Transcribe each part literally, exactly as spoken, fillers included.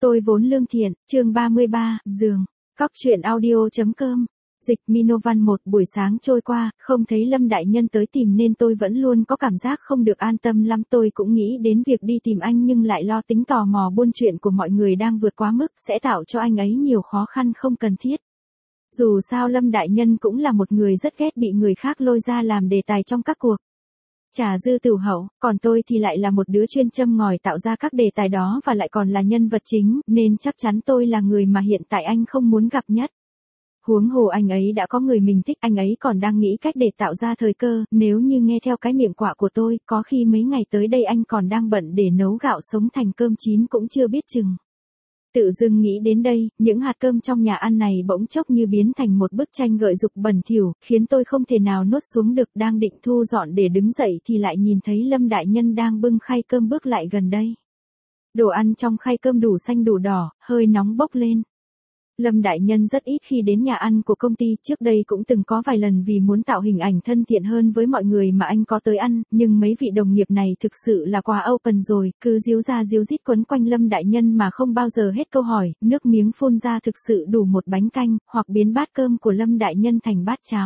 Tôi vốn lương thiện, chương ba mươi ba, giường. Cóc truyện audio.com. Dịch Minovan một buổi sáng trôi qua, không thấy Lâm đại nhân tới tìm nên tôi vẫn luôn có cảm giác không được an tâm lắm. Tôi cũng nghĩ đến việc đi tìm anh nhưng lại lo tính tò mò buôn chuyện của mọi người đang vượt quá mức sẽ tạo cho anh ấy nhiều khó khăn không cần thiết. Dù sao Lâm đại nhân cũng là một người rất ghét bị người khác lôi ra làm đề tài trong các cuộc trà dư tửu hậu, còn tôi thì lại là một đứa chuyên châm ngòi tạo ra các đề tài đó và lại còn là nhân vật chính, nên chắc chắn tôi là người mà hiện tại anh không muốn gặp nhất. Huống hồ anh ấy đã có người mình thích, anh ấy còn đang nghĩ cách để tạo ra thời cơ, nếu như nghe theo cái miệng quạ của tôi, có khi mấy ngày tới đây anh còn đang bận để nấu gạo sống thành cơm chín cũng chưa biết chừng. Tự dưng nghĩ đến đây, những hạt cơm trong nhà ăn này bỗng chốc như biến thành một bức tranh gợi dục bẩn thỉu, khiến tôi không thể nào nuốt xuống được. Đang định thu dọn để đứng dậy thì lại nhìn thấy Lâm đại nhân đang bưng khay cơm bước lại gần đây. Đồ ăn trong khay cơm đủ xanh đủ đỏ, hơi nóng bốc lên. Lâm đại nhân rất ít khi đến nhà ăn của công ty, trước đây cũng từng có vài lần vì muốn tạo hình ảnh thân thiện hơn với mọi người mà anh có tới ăn, nhưng mấy vị đồng nghiệp này thực sự là quá open rồi, cứ díu ra díu dít quấn quanh Lâm đại nhân mà không bao giờ hết câu hỏi, nước miếng phun ra thực sự đủ một bánh canh, hoặc biến bát cơm của Lâm đại nhân thành bát cháo.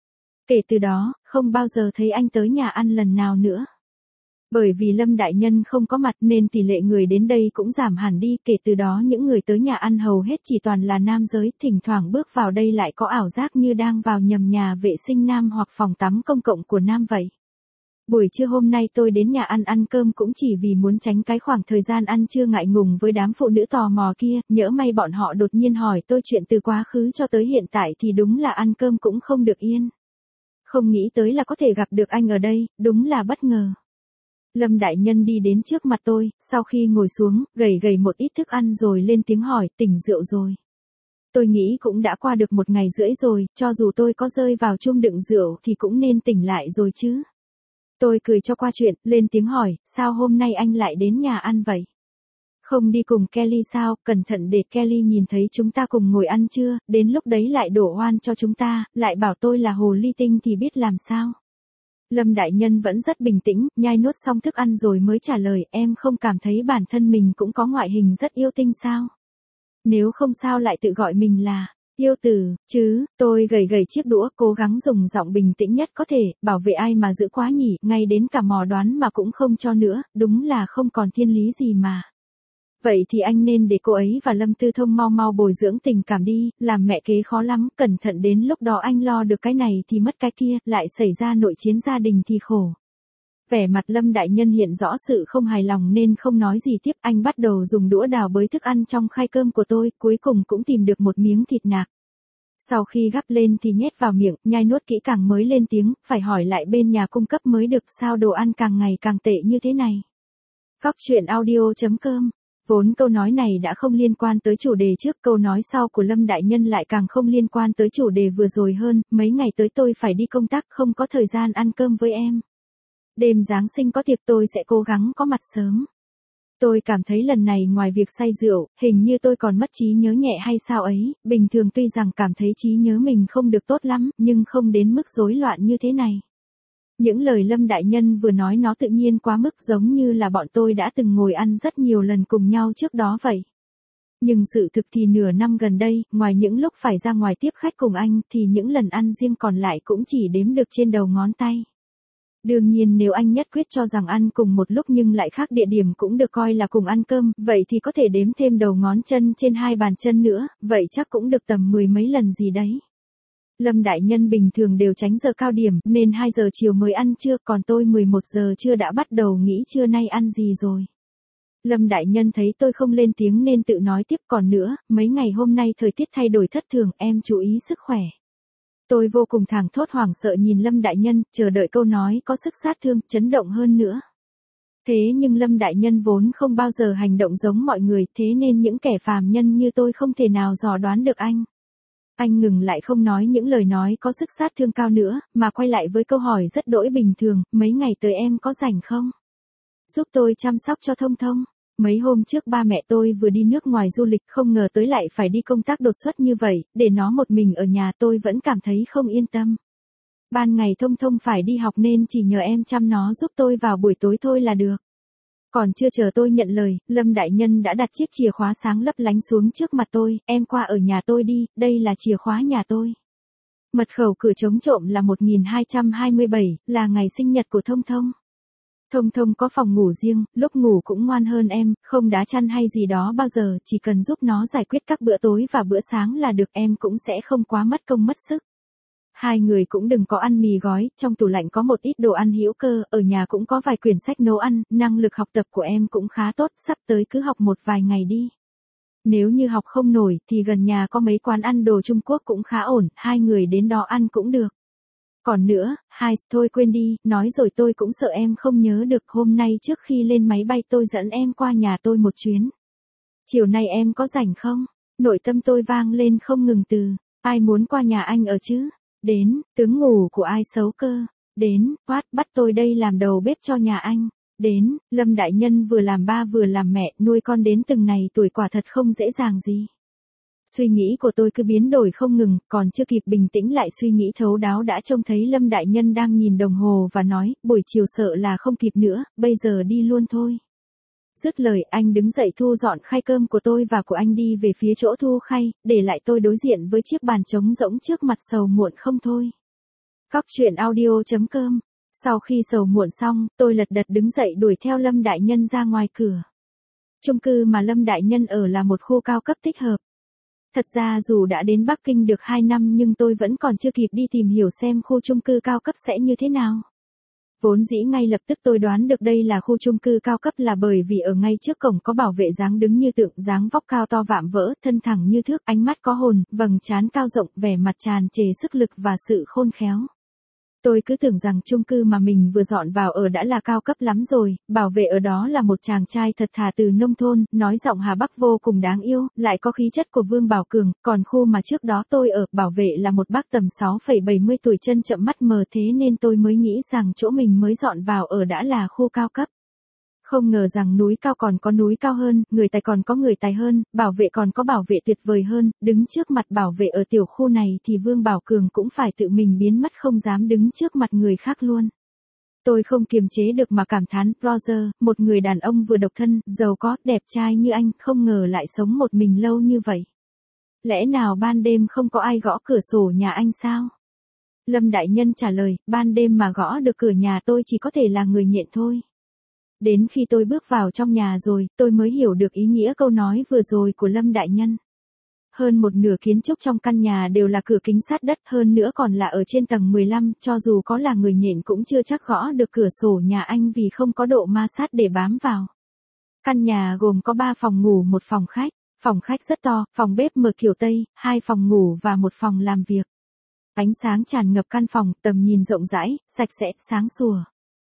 Kể từ đó, không bao giờ thấy anh tới nhà ăn lần nào nữa. Bởi vì Lâm đại nhân không có mặt nên tỷ lệ người đến đây cũng giảm hẳn đi, kể từ đó những người tới nhà ăn hầu hết chỉ toàn là nam giới, thỉnh thoảng bước vào đây lại có ảo giác như đang vào nhầm nhà vệ sinh nam hoặc phòng tắm công cộng của nam vậy. Buổi trưa hôm nay tôi đến nhà ăn ăn cơm cũng chỉ vì muốn tránh cái khoảng thời gian ăn trưa ngại ngùng với đám phụ nữ tò mò kia, nhỡ may bọn họ đột nhiên hỏi tôi chuyện từ quá khứ cho tới hiện tại thì đúng là ăn cơm cũng không được yên. Không nghĩ tới là có thể gặp được anh ở đây, đúng là bất ngờ. Lâm đại nhân đi đến trước mặt tôi, sau khi ngồi xuống, gầy gầy một ít thức ăn rồi lên tiếng hỏi, tỉnh rượu rồi. Tôi nghĩ cũng đã qua được một ngày rưỡi rồi, cho dù tôi có rơi vào chung đựng rượu thì cũng nên tỉnh lại rồi chứ. Tôi cười cho qua chuyện, lên tiếng hỏi, sao hôm nay anh lại đến nhà ăn vậy? Không đi cùng Kelly sao, cẩn thận để Kelly nhìn thấy chúng ta cùng ngồi ăn chưa, đến lúc đấy lại đổ oan cho chúng ta, lại bảo tôi là hồ ly tinh thì biết làm sao. Lâm đại nhân vẫn rất bình tĩnh, nhai nuốt xong thức ăn rồi mới trả lời, em không cảm thấy bản thân mình cũng có ngoại hình rất yêu tinh sao? Nếu không sao lại tự gọi mình là yêu tử, chứ? Tôi gầy gầy chiếc đũa, cố gắng dùng giọng bình tĩnh nhất có thể, bảo vệ ai mà giữ quá nhỉ, ngay đến cả mò đoán mà cũng không cho nữa, đúng là không còn thiên lý gì mà. Vậy thì anh nên để cô ấy và Lâm Tư Thông mau mau bồi dưỡng tình cảm đi, làm mẹ kế khó lắm, cẩn thận đến lúc đó anh lo được cái này thì mất cái kia, lại xảy ra nội chiến gia đình thì khổ. Vẻ mặt Lâm đại nhân hiện rõ sự không hài lòng nên không nói gì tiếp, anh bắt đầu dùng đũa đào bới thức ăn trong khay cơm của tôi, cuối cùng cũng tìm được một miếng thịt nạc. Sau khi gắp lên thì nhét vào miệng, nhai nuốt kỹ càng mới lên tiếng, phải hỏi lại bên nhà cung cấp mới được, sao đồ ăn càng ngày càng tệ như thế này. Cóc truyện audio.com. Vốn câu nói này đã không liên quan tới chủ đề trước, câu nói sau của Lâm đại nhân lại càng không liên quan tới chủ đề vừa rồi hơn, mấy ngày tới tôi phải đi công tác không có thời gian ăn cơm với em. Đêm Giáng sinh có tiệc tôi sẽ cố gắng có mặt sớm. Tôi cảm thấy lần này ngoài việc say rượu, hình như tôi còn mất trí nhớ nhẹ hay sao ấy, bình thường tuy rằng cảm thấy trí nhớ mình không được tốt lắm, nhưng không đến mức rối loạn như thế này. Những lời Lâm đại nhân vừa nói nó tự nhiên quá mức, giống như là bọn tôi đã từng ngồi ăn rất nhiều lần cùng nhau trước đó vậy. Nhưng sự thực thì nửa năm gần đây, ngoài những lúc phải ra ngoài tiếp khách cùng anh thì những lần ăn riêng còn lại cũng chỉ đếm được trên đầu ngón tay. Đương nhiên nếu anh nhất quyết cho rằng ăn cùng một lúc nhưng lại khác địa điểm cũng được coi là cùng ăn cơm, vậy thì có thể đếm thêm đầu ngón chân trên hai bàn chân nữa, vậy chắc cũng được tầm mười mấy lần gì đấy. Lâm đại nhân bình thường đều tránh giờ cao điểm nên hai giờ chiều mới ăn trưa, còn tôi mười một giờ trưa đã bắt đầu nghĩ trưa nay ăn gì rồi. Lâm đại nhân thấy tôi không lên tiếng nên tự nói tiếp, còn nữa, mấy ngày hôm nay thời tiết thay đổi thất thường, em chú ý sức khỏe. Tôi vô cùng thảng thốt hoảng sợ nhìn Lâm đại nhân, chờ đợi câu nói có sức sát thương, chấn động hơn nữa. Thế nhưng Lâm đại nhân vốn không bao giờ hành động giống mọi người, thế nên những kẻ phàm nhân như tôi không thể nào dò đoán được anh. Anh ngừng lại không nói những lời nói có sức sát thương cao nữa, mà quay lại với câu hỏi rất đỗi bình thường, mấy ngày tới em có rảnh không? Giúp tôi chăm sóc cho Thông Thông. Mấy hôm trước ba mẹ tôi vừa đi nước ngoài du lịch, không ngờ tới lại phải đi công tác đột xuất như vậy, để nó một mình ở nhà tôi vẫn cảm thấy không yên tâm. Ban ngày Thông Thông phải đi học nên chỉ nhờ em chăm nó giúp tôi vào buổi tối thôi là được. Còn chưa chờ tôi nhận lời, Lâm đại nhân đã đặt chiếc chìa khóa sáng lấp lánh xuống trước mặt tôi, em qua ở nhà tôi đi, đây là chìa khóa nhà tôi. Mật khẩu cửa chống trộm là một nghìn hai trăm hai mươi bảy, là ngày sinh nhật của Thông Thông. Thông Thông có phòng ngủ riêng, lúc ngủ cũng ngoan hơn em, không đá chăn hay gì đó bao giờ, chỉ cần giúp nó giải quyết các bữa tối và bữa sáng là được, em cũng sẽ không quá mất công mất sức. Hai người cũng đừng có ăn mì gói, trong tủ lạnh có một ít đồ ăn hữu cơ, ở nhà cũng có vài quyển sách nấu ăn, năng lực học tập của em cũng khá tốt, sắp tới cứ học một vài ngày đi. Nếu như học không nổi thì gần nhà có mấy quán ăn đồ Trung Quốc cũng khá ổn, hai người đến đó ăn cũng được. Còn nữa, hai, thôi quên đi, nói rồi tôi cũng sợ em không nhớ được, hôm nay trước khi lên máy bay tôi dẫn em qua nhà tôi một chuyến. Chiều nay em có rảnh không? Nội tâm tôi vang lên không ngừng từ, ai muốn qua nhà anh ở chứ? Đến, tướng ngủ của ai xấu cơ? Đến, quát, bắt tôi đây làm đầu bếp cho nhà anh. Đến, Lâm đại nhân vừa làm ba vừa làm mẹ, nuôi con đến từng này tuổi quả thật không dễ dàng gì. Suy nghĩ của tôi cứ biến đổi không ngừng, còn chưa kịp bình tĩnh lại suy nghĩ thấu đáo đã trông thấy Lâm đại nhân đang nhìn đồng hồ và nói, buổi chiều sợ là không kịp nữa, bây giờ đi luôn thôi. Dứt lời, anh đứng dậy thu dọn khay cơm của tôi và của anh đi về phía chỗ thu khay, để lại tôi đối diện với chiếc bàn trống rỗng trước mặt sầu muộn không thôi. Cóc truyện audio chấm com. Sau khi sầu muộn xong, tôi lật đật đứng dậy đuổi theo Lâm đại nhân ra ngoài cửa. Chung cư mà Lâm đại nhân ở là một khu cao cấp thích hợp. Thật ra dù đã đến Bắc Kinh được hai năm nhưng tôi vẫn còn chưa kịp đi tìm hiểu xem khu chung cư cao cấp sẽ như thế nào. Vốn dĩ ngay lập tức tôi đoán được đây là khu chung cư cao cấp là bởi vì ở ngay trước cổng có bảo vệ dáng đứng như tượng, dáng vóc cao to vạm vỡ, thân thẳng như thước, ánh mắt có hồn, vầng trán cao rộng, vẻ mặt tràn trề sức lực và sự khôn khéo. Tôi cứ tưởng rằng chung cư mà mình vừa dọn vào ở đã là cao cấp lắm rồi, bảo vệ ở đó là một chàng trai thật thà từ nông thôn, nói giọng Hà Bắc vô cùng đáng yêu, lại có khí chất của Vương Bảo Cường, còn khu mà trước đó tôi ở, bảo vệ là một bác tầm sáu phẩy bảy mươi tuổi chân chậm mắt mờ, thế nên tôi mới nghĩ rằng chỗ mình mới dọn vào ở đã là khu cao cấp. Không ngờ rằng núi cao còn có núi cao hơn, người tài còn có người tài hơn, bảo vệ còn có bảo vệ tuyệt vời hơn, đứng trước mặt bảo vệ ở tiểu khu này thì Vương Bảo Cường cũng phải tự mình biến mất không dám đứng trước mặt người khác luôn. Tôi không kiềm chế được mà cảm thán, Roger, một người đàn ông vừa độc thân, giàu có, đẹp trai như anh, không ngờ lại sống một mình lâu như vậy. Lẽ nào ban đêm không có ai gõ cửa sổ nhà anh sao? Lâm đại nhân trả lời, ban đêm mà gõ được cửa nhà tôi chỉ có thể là người nhện thôi. Đến khi tôi bước vào trong nhà rồi, tôi mới hiểu được ý nghĩa câu nói vừa rồi của Lâm đại nhân. Hơn một nửa kiến trúc trong căn nhà đều là cửa kính sát đất, hơn nữa còn là ở trên tầng mười lăm, cho dù có là người nhện cũng chưa chắc gõ được cửa sổ nhà anh vì không có độ ma sát để bám vào. Căn nhà gồm có ba phòng ngủ, một phòng khách, phòng khách rất to, phòng bếp mở kiểu Tây, hai phòng ngủ và một phòng làm việc. Ánh sáng tràn ngập căn phòng, tầm nhìn rộng rãi, sạch sẽ, sáng sủa.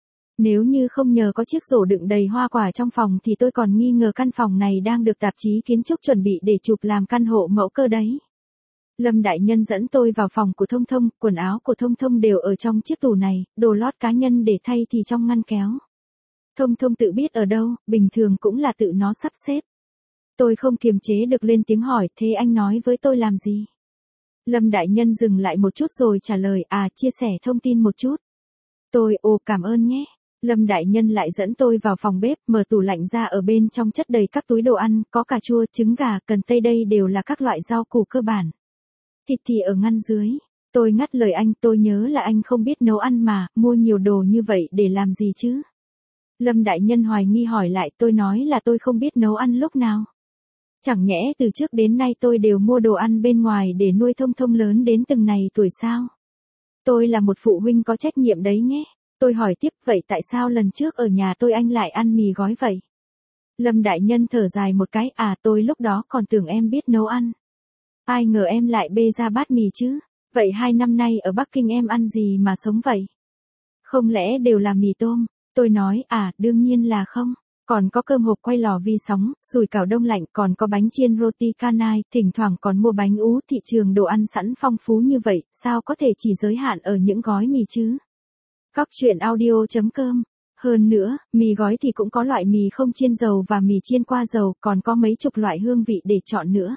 Nếu như không nhờ có chiếc rổ đựng đầy hoa quả trong phòng thì tôi còn nghi ngờ căn phòng này đang được tạp chí kiến trúc chuẩn bị để chụp làm căn hộ mẫu cơ đấy. Lâm đại nhân dẫn tôi vào phòng của Thông Thông, quần áo của Thông Thông đều ở trong chiếc tủ này, đồ lót cá nhân để thay thì trong ngăn kéo. Thông Thông tự biết ở đâu, bình thường cũng là tự nó sắp xếp. Tôi không kiềm chế được lên tiếng hỏi, thế anh nói với tôi làm gì? Lâm đại nhân dừng lại một chút rồi trả lời, à, chia sẻ thông tin một chút. Tôi, ồ, cảm ơn nhé. Lâm đại nhân lại dẫn tôi vào phòng bếp, mở tủ lạnh ra, ở bên trong chất đầy các túi đồ ăn, có cà chua, trứng gà, cần tây, đây đều là các loại rau củ cơ bản. Thịt thì ở ngăn dưới. Tôi ngắt lời anh, tôi nhớ là anh không biết nấu ăn mà, mua nhiều đồ như vậy để làm gì chứ? Lâm đại nhân hoài nghi hỏi lại, tôi nói là tôi không biết nấu ăn lúc nào. Chẳng nhẽ từ trước đến nay tôi đều mua đồ ăn bên ngoài để nuôi Thông Thông lớn đến từng này tuổi sao? Tôi là một phụ huynh có trách nhiệm đấy nhé. Tôi hỏi tiếp, vậy tại sao lần trước ở nhà tôi anh lại ăn mì gói vậy? Lâm đại nhân thở dài một cái, à, tôi lúc đó còn tưởng em biết nấu ăn. Ai ngờ em lại bê ra bát mì chứ? Vậy hai năm nay ở Bắc Kinh em ăn gì mà sống vậy? Không lẽ đều là mì tôm? Tôi nói, à, đương nhiên là không. Còn có cơm hộp quay lò vi sóng, sủi cảo đông lạnh, còn có bánh chiên roti canai, thỉnh thoảng còn mua bánh ú, thị trường đồ ăn sẵn phong phú như vậy, sao có thể chỉ giới hạn ở những gói mì chứ? Cóc truyện audio chấm com. Hơn nữa, mì gói thì cũng có loại mì không chiên dầu và mì chiên qua dầu, còn có mấy chục loại hương vị để chọn nữa.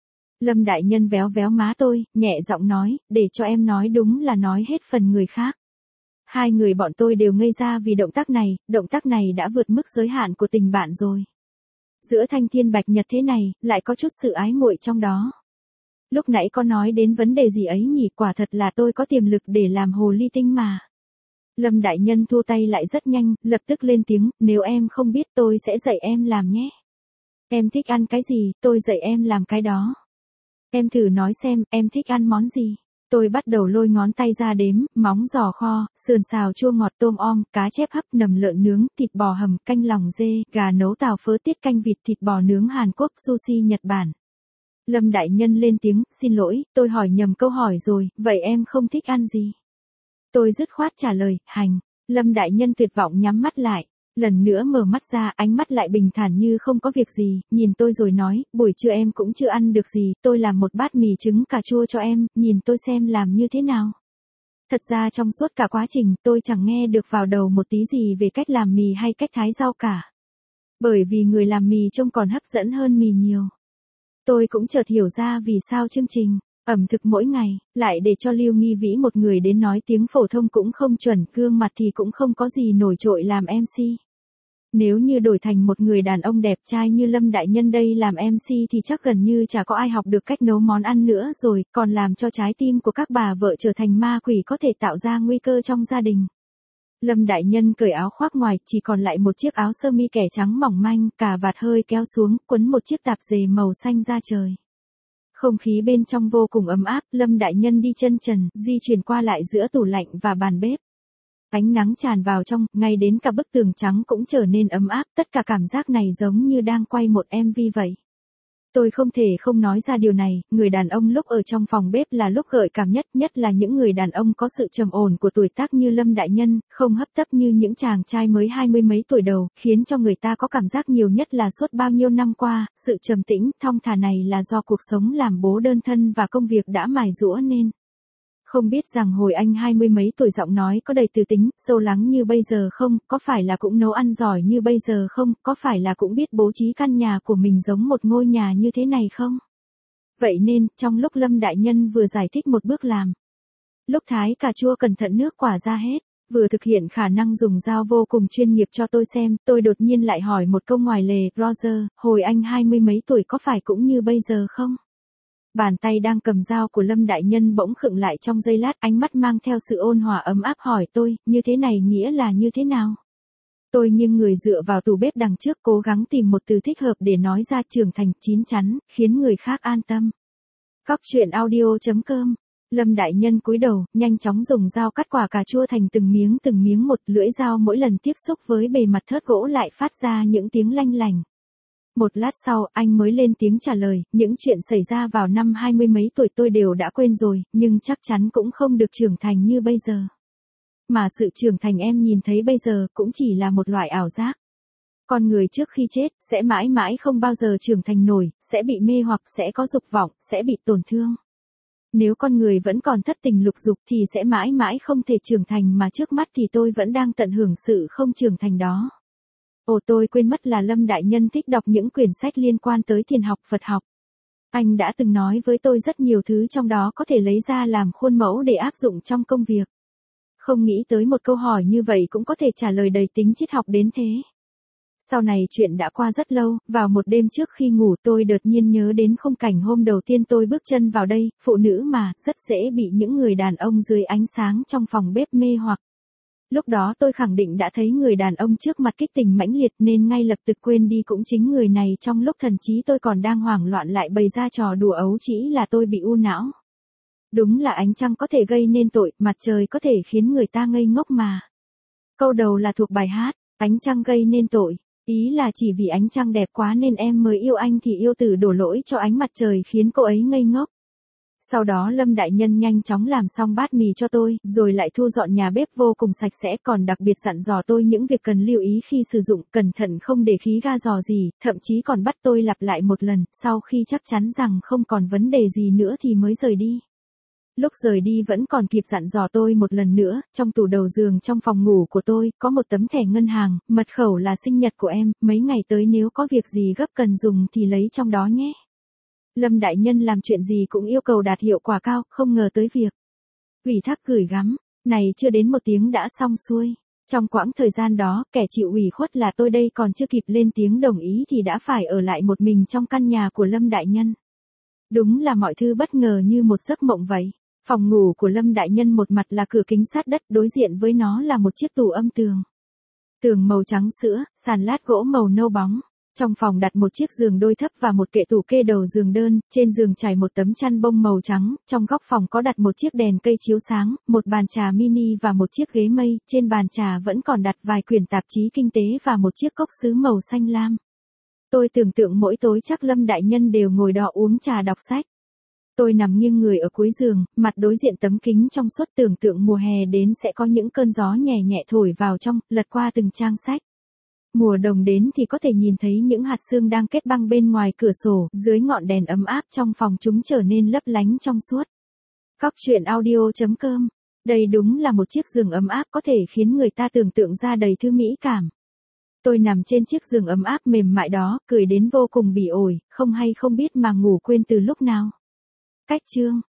Lâm đại nhân véo véo má tôi, nhẹ giọng nói, để cho em nói đúng là nói hết phần người khác. Hai người bọn tôi đều ngây ra vì động tác này, động tác này đã vượt mức giới hạn của tình bạn rồi. Giữa thanh thiên bạch nhật thế này, lại có chút sự ái muội trong đó. Lúc nãy có nói đến vấn đề gì ấy nhỉ, quả thật là tôi có tiềm lực để làm hồ ly tinh mà. Lâm đại nhân thu tay lại rất nhanh, lập tức lên tiếng, nếu em không biết tôi sẽ dạy em làm nhé. Em thích ăn cái gì, tôi dạy em làm cái đó. Em thử nói xem, em thích ăn món gì. Tôi bắt đầu lôi ngón tay ra đếm, móng giò kho, sườn xào chua ngọt tôm om, cá chép hấp, nầm lợn nướng, thịt bò hầm, canh lòng dê, gà nấu tàu phớ tiết canh vịt, thịt bò nướng Hàn Quốc, sushi Nhật Bản. Lâm đại nhân lên tiếng, xin lỗi, tôi hỏi nhầm câu hỏi rồi, vậy em không thích ăn gì? Tôi dứt khoát trả lời, hành. Lâm đại nhân tuyệt vọng nhắm mắt lại. Lần nữa mở mắt ra, ánh mắt lại bình thản như không có việc gì, nhìn tôi rồi nói, buổi trưa em cũng chưa ăn được gì, tôi làm một bát mì trứng cà chua cho em, nhìn tôi xem làm như thế nào. Thật ra trong suốt cả quá trình, tôi chẳng nghe được vào đầu một tí gì về cách làm mì hay cách thái rau cả. Bởi vì người làm mì trông còn hấp dẫn hơn mì nhiều. Tôi cũng chợt hiểu ra vì sao chương trình ẩm thực mỗi ngày, lại để cho Lưu Nghi Vĩ một người đến nói tiếng phổ thông cũng không chuẩn, gương mặt thì cũng không có gì nổi trội làm em xê. Nếu như đổi thành một người đàn ông đẹp trai như Lâm đại nhân đây làm em xê thì chắc gần như chả có ai học được cách nấu món ăn nữa rồi, còn làm cho trái tim của các bà vợ trở thành ma quỷ có thể tạo ra nguy cơ trong gia đình. Lâm đại nhân cởi áo khoác ngoài, chỉ còn lại một chiếc áo sơ mi kẻ trắng mỏng manh, cà vạt hơi kéo xuống, quấn một chiếc tạp dề màu xanh ra trời. Không khí bên trong vô cùng ấm áp, Lâm đại nhân đi chân trần, di chuyển qua lại giữa tủ lạnh và bàn bếp. Ánh nắng tràn vào trong, ngay đến cả bức tường trắng cũng trở nên ấm áp, tất cả cảm giác này giống như đang quay một em vê vậy. Tôi không thể không nói ra điều này, người đàn ông lúc ở trong phòng bếp là lúc gợi cảm nhất, nhất là những người đàn ông có sự trầm ổn của tuổi tác như Lâm đại nhân, không hấp tấp như những chàng trai mới hai mươi mấy tuổi đầu, khiến cho người ta có cảm giác nhiều nhất là suốt bao nhiêu năm qua, sự trầm tĩnh, thong thả này là do cuộc sống làm bố đơn thân và công việc đã mài giũa nên. Không biết rằng hồi anh hai mươi mấy tuổi giọng nói có đầy từ tính, sâu lắng như bây giờ không, có phải là cũng nấu ăn giỏi như bây giờ không, có phải là cũng biết bố trí căn nhà của mình giống một ngôi nhà như thế này không? Vậy nên, trong lúc Lâm đại nhân vừa giải thích một bước làm, lúc thái cà chua cẩn thận nước quả ra hết, vừa thực hiện khả năng dùng dao vô cùng chuyên nghiệp cho tôi xem, tôi đột nhiên lại hỏi một câu ngoài lề, Roger, hồi anh hai mươi mấy tuổi có phải cũng như bây giờ không? Bàn tay đang cầm dao của Lâm đại nhân bỗng khựng lại trong giây lát, ánh mắt mang theo sự ôn hòa ấm áp hỏi tôi, như thế này nghĩa là như thế nào? Tôi nghiêng người dựa vào tủ bếp đằng trước cố gắng tìm một từ thích hợp để nói ra trưởng thành, chín chắn, khiến người khác an tâm. Cóc truyện audio chấm com. Lâm đại nhân cúi đầu, nhanh chóng dùng dao cắt quả cà chua thành từng miếng từng miếng một, lưỡi dao mỗi lần tiếp xúc với bề mặt thớt gỗ lại phát ra những tiếng lanh lành. Một lát sau, anh mới lên tiếng trả lời, những chuyện xảy ra vào năm hai mươi mấy tuổi tôi đều đã quên rồi, nhưng chắc chắn cũng không được trưởng thành như bây giờ. Mà sự trưởng thành em nhìn thấy bây giờ cũng chỉ là một loại ảo giác. Con người trước khi chết, sẽ mãi mãi không bao giờ trưởng thành nổi, sẽ bị mê hoặc, sẽ có dục vọng, sẽ bị tổn thương. Nếu con người vẫn còn thất tình lục dục thì sẽ mãi mãi không thể trưởng thành mà trước mắt thì tôi vẫn đang tận hưởng sự không trưởng thành đó. Ồ tôi quên mất là Lâm đại nhân thích đọc những quyển sách liên quan tới thiền học Phật học. Anh đã từng nói với tôi rất nhiều thứ trong đó có thể lấy ra làm khuôn mẫu để áp dụng trong công việc. Không nghĩ tới một câu hỏi như vậy cũng có thể trả lời đầy tính triết học đến thế. Sau này chuyện đã qua rất lâu, vào một đêm trước khi ngủ tôi đột nhiên nhớ đến khung cảnh hôm đầu tiên tôi bước chân vào đây, phụ nữ mà, rất dễ bị những người đàn ông dưới ánh sáng trong phòng bếp mê hoặc. Lúc đó tôi khẳng định đã thấy người đàn ông trước mặt kích tình mãnh liệt nên ngay lập tức quên đi cũng chính người này trong lúc thần trí tôi còn đang hoảng loạn lại bày ra trò đùa ấu trĩ là tôi bị u não. Đúng là ánh trăng có thể gây nên tội, mặt trời có thể khiến người ta ngây ngốc mà. Câu đầu là thuộc bài hát, ánh trăng gây nên tội. Ý là chỉ vì ánh trăng đẹp quá nên em mới yêu anh thì yêu tử đổ lỗi cho ánh mặt trời khiến cô ấy ngây ngốc. Sau đó Lâm đại nhân nhanh chóng làm xong bát mì cho tôi, rồi lại thu dọn nhà bếp vô cùng sạch sẽ, còn đặc biệt dặn dò tôi những việc cần lưu ý khi sử dụng, cẩn thận không để khí ga rò gì, thậm chí còn bắt tôi lặp lại một lần, sau khi chắc chắn rằng không còn vấn đề gì nữa thì mới rời đi. Lúc rời đi vẫn còn kịp dặn dò tôi một lần nữa, trong tủ đầu giường trong phòng ngủ của tôi, có một tấm thẻ ngân hàng, mật khẩu là sinh nhật của em, mấy ngày tới nếu có việc gì gấp cần dùng thì lấy trong đó nhé. Lâm đại nhân làm chuyện gì cũng yêu cầu đạt hiệu quả cao, không ngờ tới việc ủy thác gửi gắm. Này chưa đến một tiếng đã xong xuôi. Trong quãng thời gian đó, kẻ chịu ủy khuất là tôi đây, còn chưa kịp lên tiếng đồng ý thì đã phải ở lại một mình trong căn nhà của Lâm đại nhân. Đúng là mọi thứ bất ngờ như một giấc mộng vậy. Phòng ngủ của Lâm đại nhân một mặt là cửa kính sát đất, đối diện với nó là một chiếc tủ âm tường. Tường màu trắng sữa, sàn lát gỗ màu nâu bóng. Trong phòng đặt một chiếc giường đôi thấp và một kệ tủ kê đầu giường đơn, trên giường trải một tấm chăn bông màu trắng, trong góc phòng có đặt một chiếc đèn cây chiếu sáng, một bàn trà mini và một chiếc ghế mây, trên bàn trà vẫn còn đặt vài quyển tạp chí kinh tế và một chiếc cốc sứ màu xanh lam. Tôi tưởng tượng mỗi tối chắc Lâm đại nhân đều ngồi đó uống trà đọc sách. Tôi nằm nghiêng người ở cuối giường, mặt đối diện tấm kính trong suốt, tưởng tượng mùa hè đến sẽ có những cơn gió nhẹ nhẹ thổi vào trong, lật qua từng trang sách. Mùa đông đến thì có thể nhìn thấy những hạt sương đang kết băng bên ngoài cửa sổ, dưới ngọn đèn ấm áp trong phòng chúng trở nên lấp lánh trong suốt. Cóc truyện audio chấm com. Đây đúng là một chiếc giường ấm áp có thể khiến người ta tưởng tượng ra đầy thứ mỹ cảm. Tôi nằm trên chiếc giường ấm áp mềm mại đó, cười đến vô cùng bỉ ổi, không hay không biết mà ngủ quên từ lúc nào. Cách chương